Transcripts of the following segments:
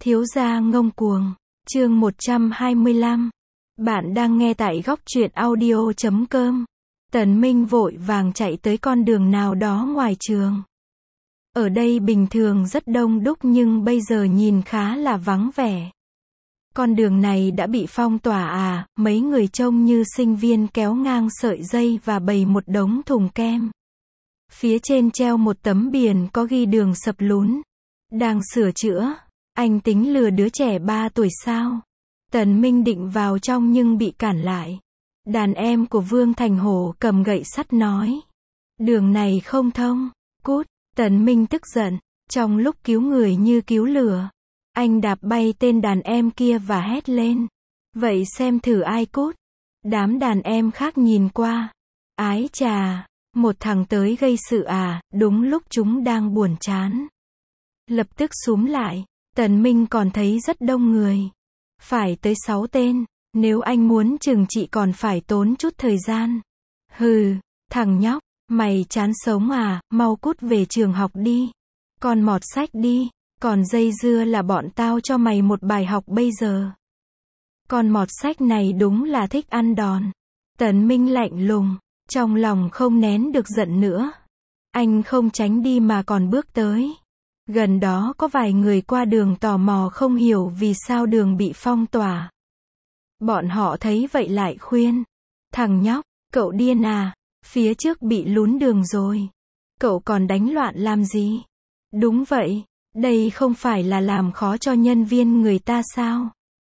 Thiếu gia ngông cuồng. Chương 125. Bạn đang nghe tại góc truyện audio.com. Tần Minh vội vàng chạy tới con đường nào đó ngoài trường. Ở đây bình thường rất đông đúc nhưng bây giờ nhìn khá là vắng vẻ. Con đường này đã bị phong tỏa à, mấy người trông như sinh viên kéo ngang sợi dây và bày một đống thùng kem. Phía trên treo một tấm biển có ghi đường sập lún. Đang sửa chữa. Anh tính lừa đứa trẻ 3 tuổi sao? Tần Minh định vào trong nhưng bị cản lại. Đàn em của Vương Thành Hổ cầm gậy sắt nói. Đường này không thông, cút. Tần Minh tức giận, trong lúc cứu người như cứu lửa. Anh đạp bay tên đàn em kia và hét lên. Vậy xem thử ai cút. Đám đàn em khác nhìn qua. Ái chà, một thằng tới gây sự à, đúng lúc chúng đang buồn chán. Lập tức xúm lại. Tần Minh còn thấy rất đông người. Phải tới 6 tên. Nếu anh muốn trừng trị còn phải tốn chút thời gian. Hừ, thằng nhóc, mày chán sống à, mau cút về trường học đi. Còn mọt sách đi. Còn dây dưa là bọn tao cho mày một bài học bây giờ. Con mọt sách này đúng là thích ăn đòn. Tần Minh lạnh lùng, trong lòng không nén được giận nữa. Anh không tránh đi mà còn bước tới. Gần đó có vài người qua đường tò mò không hiểu vì sao đường bị phong tỏa. Bọn họ thấy vậy lại khuyên. Thằng nhóc, cậu điên à, phía trước bị lún đường rồi. Cậu còn đánh loạn làm gì? Đúng vậy, đây không phải là làm khó cho nhân viên người ta sao?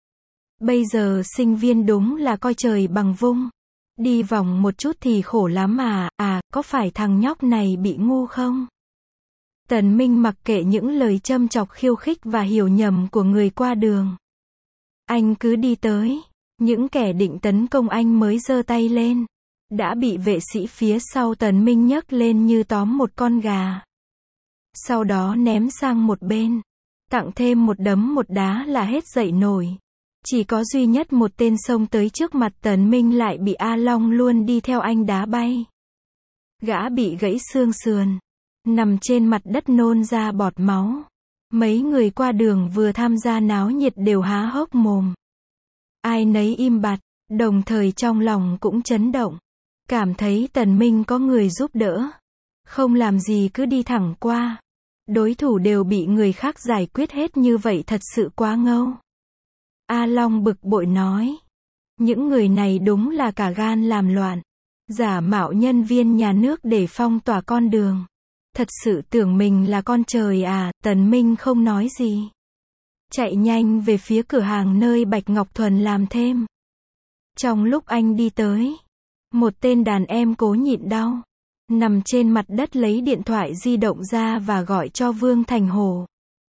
Bây giờ sinh viên đúng là coi trời bằng vung. Đi vòng một chút thì khổ lắm à, có phải thằng nhóc này bị ngu không? Tần Minh mặc kệ những lời châm chọc khiêu khích và hiểu nhầm của người qua đường. Anh cứ đi tới. Những kẻ định tấn công anh mới giơ tay lên. Đã bị vệ sĩ phía sau Tần Minh nhấc lên như tóm một con gà. Sau đó ném sang một bên. Tặng thêm một đấm một đá là hết dậy nổi. Chỉ có duy nhất một tên xông tới trước mặt Tần Minh lại bị A Long luôn đi theo anh đá bay. Gã bị gãy xương sườn. Nằm trên mặt đất nôn ra bọt máu. Mấy người qua đường vừa tham gia náo nhiệt đều há hốc mồm. Ai nấy im bặt, đồng thời trong lòng cũng chấn động. Cảm thấy Tần Minh có người giúp đỡ. Không làm gì cứ đi thẳng qua. Đối thủ đều bị người khác giải quyết hết như vậy thật sự quá ngâu. A Long bực bội nói. Những người này đúng là cả gan làm loạn. Giả mạo nhân viên nhà nước để phong tỏa con đường. Thật sự tưởng mình là con trời à, Tần Minh không nói gì. Chạy nhanh về phía cửa hàng nơi Bạch Ngọc Thuần làm thêm. Trong lúc anh đi tới, một tên đàn em cố nhịn đau. Nằm trên mặt đất lấy điện thoại di động ra và gọi cho Vương Thành Hổ.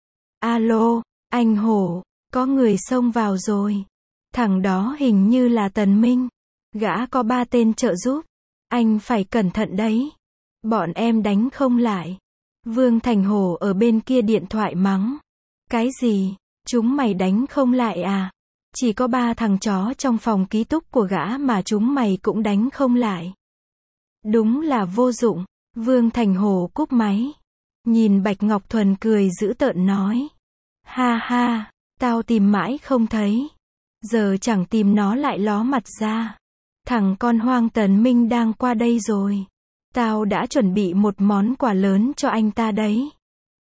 Alo, anh Hổ, có người xông vào rồi. Thằng đó hình như là Tần Minh. Gã có 3 tên trợ giúp. Anh phải cẩn thận đấy. Bọn em đánh không lại. Vương Thành Hổ ở bên kia điện thoại mắng. Cái gì? Chúng mày đánh không lại à? Chỉ có 3 thằng chó trong phòng ký túc của gã mà chúng mày cũng đánh không lại. Đúng là vô dụng. Vương Thành Hổ cúp máy. Nhìn Bạch Ngọc Thuần cười dữ tợn nói. Ha ha, tao tìm mãi không thấy. Giờ chẳng tìm nó lại ló mặt ra. Thằng con hoang Tần Minh đang qua đây rồi. Tao đã chuẩn bị một món quà lớn cho anh ta đấy.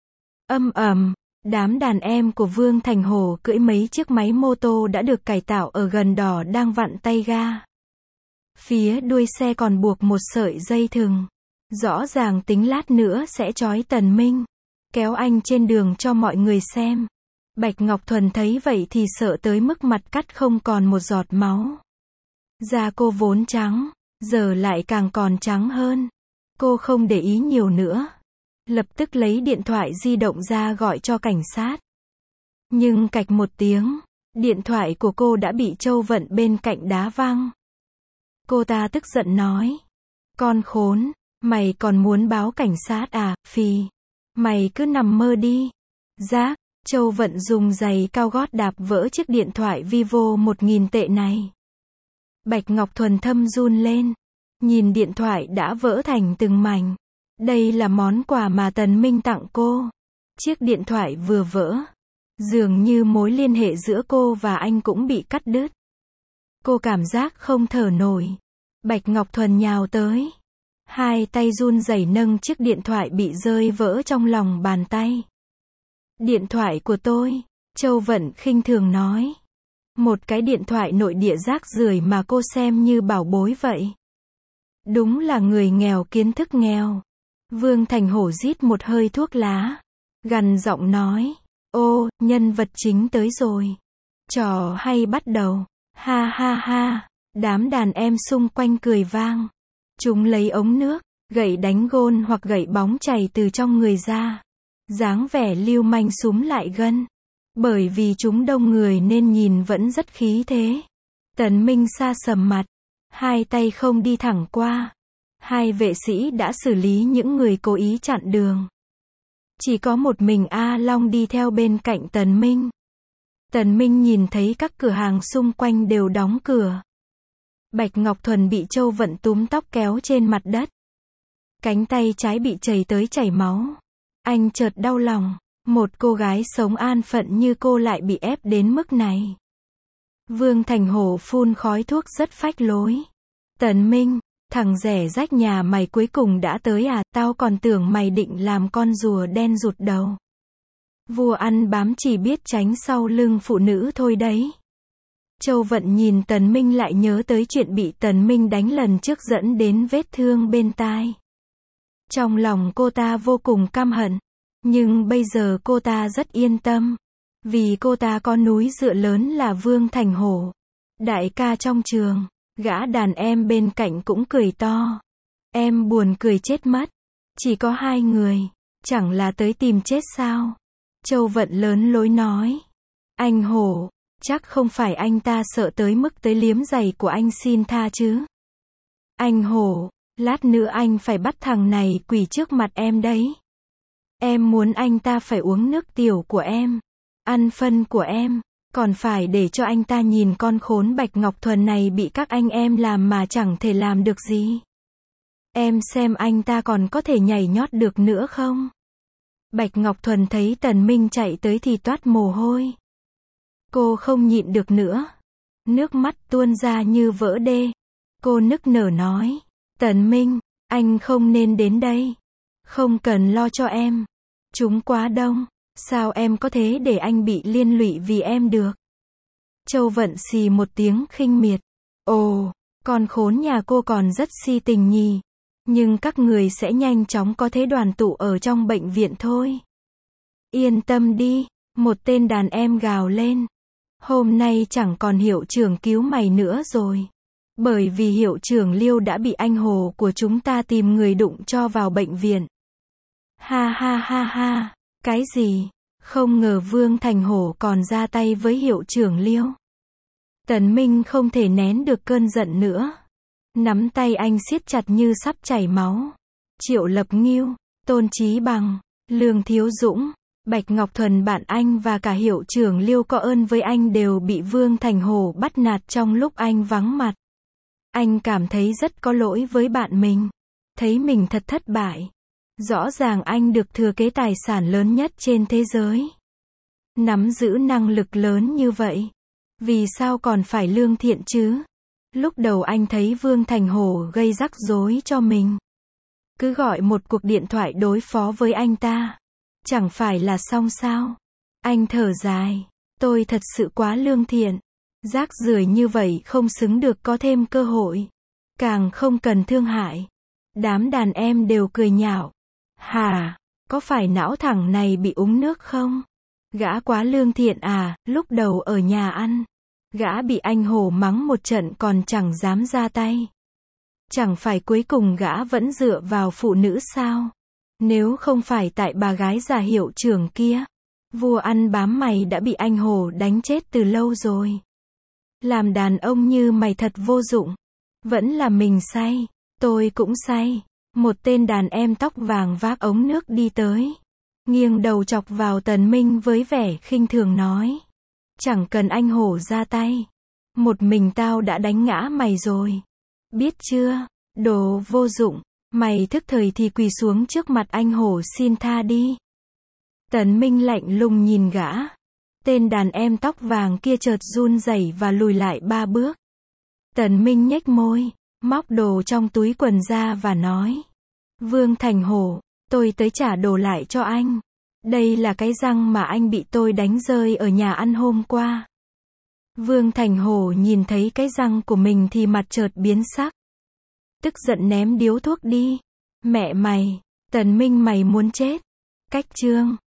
Đám đàn em của Vương Thành Hổ cưỡi mấy chiếc máy mô tô đã được cải tạo ở gần đỏ đang vặn tay ga. Phía đuôi xe còn buộc một sợi dây thừng. Rõ ràng tính lát nữa sẽ trói Tần Minh. Kéo anh trên đường cho mọi người xem. Bạch Ngọc Thuần thấy vậy thì sợ tới mức mặt cắt không còn một giọt máu. Da cô vốn trắng, giờ lại càng còn trắng hơn. Cô không để ý nhiều nữa. Lập tức lấy điện thoại di động ra gọi cho cảnh sát. Nhưng cạch một tiếng, điện thoại của cô đã bị Châu Vận bên cạnh đá văng. Cô ta tức giận nói. Con khốn, mày còn muốn báo cảnh sát à, phì. Mày cứ nằm mơ đi. Rác, Châu Vận dùng giày cao gót đạp vỡ chiếc điện thoại Vivo 1000 tệ này. Bạch Ngọc Thuần thâm run lên. Nhìn điện thoại đã vỡ thành từng mảnh. Đây là món quà mà Tần Minh tặng cô. Chiếc điện thoại vừa vỡ. Dường như mối liên hệ giữa cô và anh cũng bị cắt đứt. Cô cảm giác không thở nổi. Bạch Ngọc Thuần nhào tới. Hai tay run rẩy nâng chiếc điện thoại bị rơi vỡ trong lòng bàn tay. Điện thoại của tôi, Châu Vận khinh thường nói. Một cái điện thoại nội địa rác rưởi mà cô xem như bảo bối vậy. Đúng là người nghèo kiến thức nghèo. Vương Thành Hổ rít một hơi thuốc lá. Gằn giọng nói. Ô, nhân vật chính tới rồi. Trò hay bắt đầu. Ha ha ha. Đám đàn em xung quanh cười vang. Chúng lấy ống nước, gậy đánh gôn hoặc gậy bóng chày từ trong người ra. Dáng vẻ lưu manh súm lại gân. Bởi vì chúng đông người nên nhìn vẫn rất khí thế. Tần Minh sa sầm mặt. Hai tay không đi thẳng qua. Hai vệ sĩ đã xử lý những người cố ý chặn đường. Chỉ có một mình A Long đi theo bên cạnh Tần Minh. Tần Minh nhìn thấy các cửa hàng xung quanh đều đóng cửa. Bạch Ngọc Thuần bị Châu Vận túm tóc kéo trên mặt đất. Cánh tay trái bị chảy tới chảy máu. Anh chợt đau lòng. Một cô gái sống an phận như cô lại bị ép đến mức này. Vương Thành Hổ phun khói thuốc rất phách lối. Tần Minh, thằng rẻ rách nhà mày cuối cùng đã tới à, tao còn tưởng mày định làm con rùa đen rụt đầu. Vua ăn bám chỉ biết tránh sau lưng phụ nữ thôi đấy. Châu Vận nhìn Tần Minh lại nhớ tới chuyện bị Tần Minh đánh lần trước dẫn đến vết thương bên tai. Trong lòng cô ta vô cùng căm hận. Nhưng bây giờ cô ta rất yên tâm. Vì cô ta có núi dựa lớn là Vương Thành Hổ. Đại ca trong trường, gã đàn em bên cạnh cũng cười to. Em buồn cười chết mất. Chỉ có hai người, chẳng là tới tìm chết sao? Châu Vận lớn lối nói. Anh Hổ, chắc không phải anh ta sợ tới mức tới liếm giày của anh xin tha chứ? Anh Hổ, lát nữa anh phải bắt thằng này quỳ trước mặt em đấy. Em muốn anh ta phải uống nước tiểu của em, ăn phân của em, còn phải để cho anh ta nhìn con khốn Bạch Ngọc Thuần này bị các anh em làm mà chẳng thể làm được gì. Em xem anh ta còn có thể nhảy nhót được nữa không? Bạch Ngọc Thuần thấy Tần Minh chạy tới thì toát mồ hôi. Cô không nhịn được nữa. Nước mắt tuôn ra như vỡ đê. Cô nức nở nói. Tần Minh, anh không nên đến đây. Không cần lo cho em. Chúng quá đông. Sao em có thể để anh bị liên lụy vì em được? Châu Vận xì một tiếng khinh miệt. Ồ, con khốn nhà cô còn rất si tình nhỉ. Nhưng các người sẽ nhanh chóng có thế đoàn tụ ở trong bệnh viện thôi. Yên tâm đi, một tên đàn em gào lên. Hôm nay chẳng còn hiệu trưởng cứu mày nữa rồi. Bởi vì hiệu trưởng Liêu đã bị anh Hồ của chúng ta tìm người đụng cho vào bệnh viện. Ha ha ha ha, cái gì? Không ngờ Vương Thành Hổ còn ra tay với hiệu trưởng Liêu. Tần Minh không thể nén được cơn giận nữa. Nắm tay anh siết chặt như sắp chảy máu. Triệu Lập Ngưu, Tôn Chí Bằng, Lương Thiếu Dũng, Bạch Ngọc Thuần bạn anh và cả hiệu trưởng Liêu có ơn với anh đều bị Vương Thành Hổ bắt nạt trong lúc anh vắng mặt. Anh cảm thấy rất có lỗi với bạn mình. Thấy mình thật thất bại. Rõ ràng anh được thừa kế tài sản lớn nhất trên thế giới. Nắm giữ năng lực lớn như vậy. Vì sao còn phải lương thiện chứ? Lúc đầu anh thấy Vương Thành Hổ gây rắc rối cho mình. Cứ gọi một cuộc điện thoại đối phó với anh ta. Chẳng phải là xong sao? Anh thở dài. Tôi thật sự quá lương thiện. Rác rưởi như vậy không xứng được có thêm cơ hội. Càng không cần thương hại. Đám đàn em đều cười nhạo. Hả? Có phải não thằng này bị uống nước không? Gã quá lương thiện à, lúc đầu ở nhà ăn. Gã bị anh Hổ mắng một trận còn chẳng dám ra tay. Chẳng phải cuối cùng gã vẫn dựa vào phụ nữ sao? Nếu không phải tại bà gái già hiệu trưởng kia, vua ăn bám mày đã bị anh Hổ đánh chết từ lâu rồi. Làm đàn ông như mày thật vô dụng. Vẫn là mình say. Tôi cũng say. Một tên đàn em tóc vàng vác ống nước đi tới. Nghiêng đầu chọc vào Tần Minh với vẻ khinh thường nói. Chẳng cần anh Hổ ra tay. Một mình tao đã đánh ngã mày rồi. Biết chưa? Đồ vô dụng. Mày thức thời thì quỳ xuống trước mặt anh Hổ xin tha đi. Tần Minh lạnh lùng nhìn gã. Tên đàn em tóc vàng kia chợt run rẩy và lùi lại 3 bước. Tần Minh nhếch môi, móc đồ trong túi quần ra và nói. Vương Thành Hổ, tôi tới trả đồ lại cho anh. Đây là cái răng mà anh bị tôi đánh rơi ở nhà ăn hôm qua. Vương Thành Hổ nhìn thấy cái răng của mình thì mặt chợt biến sắc. Tức giận ném điếu thuốc đi. Mẹ mày, Tần Minh mày muốn chết. Cách chương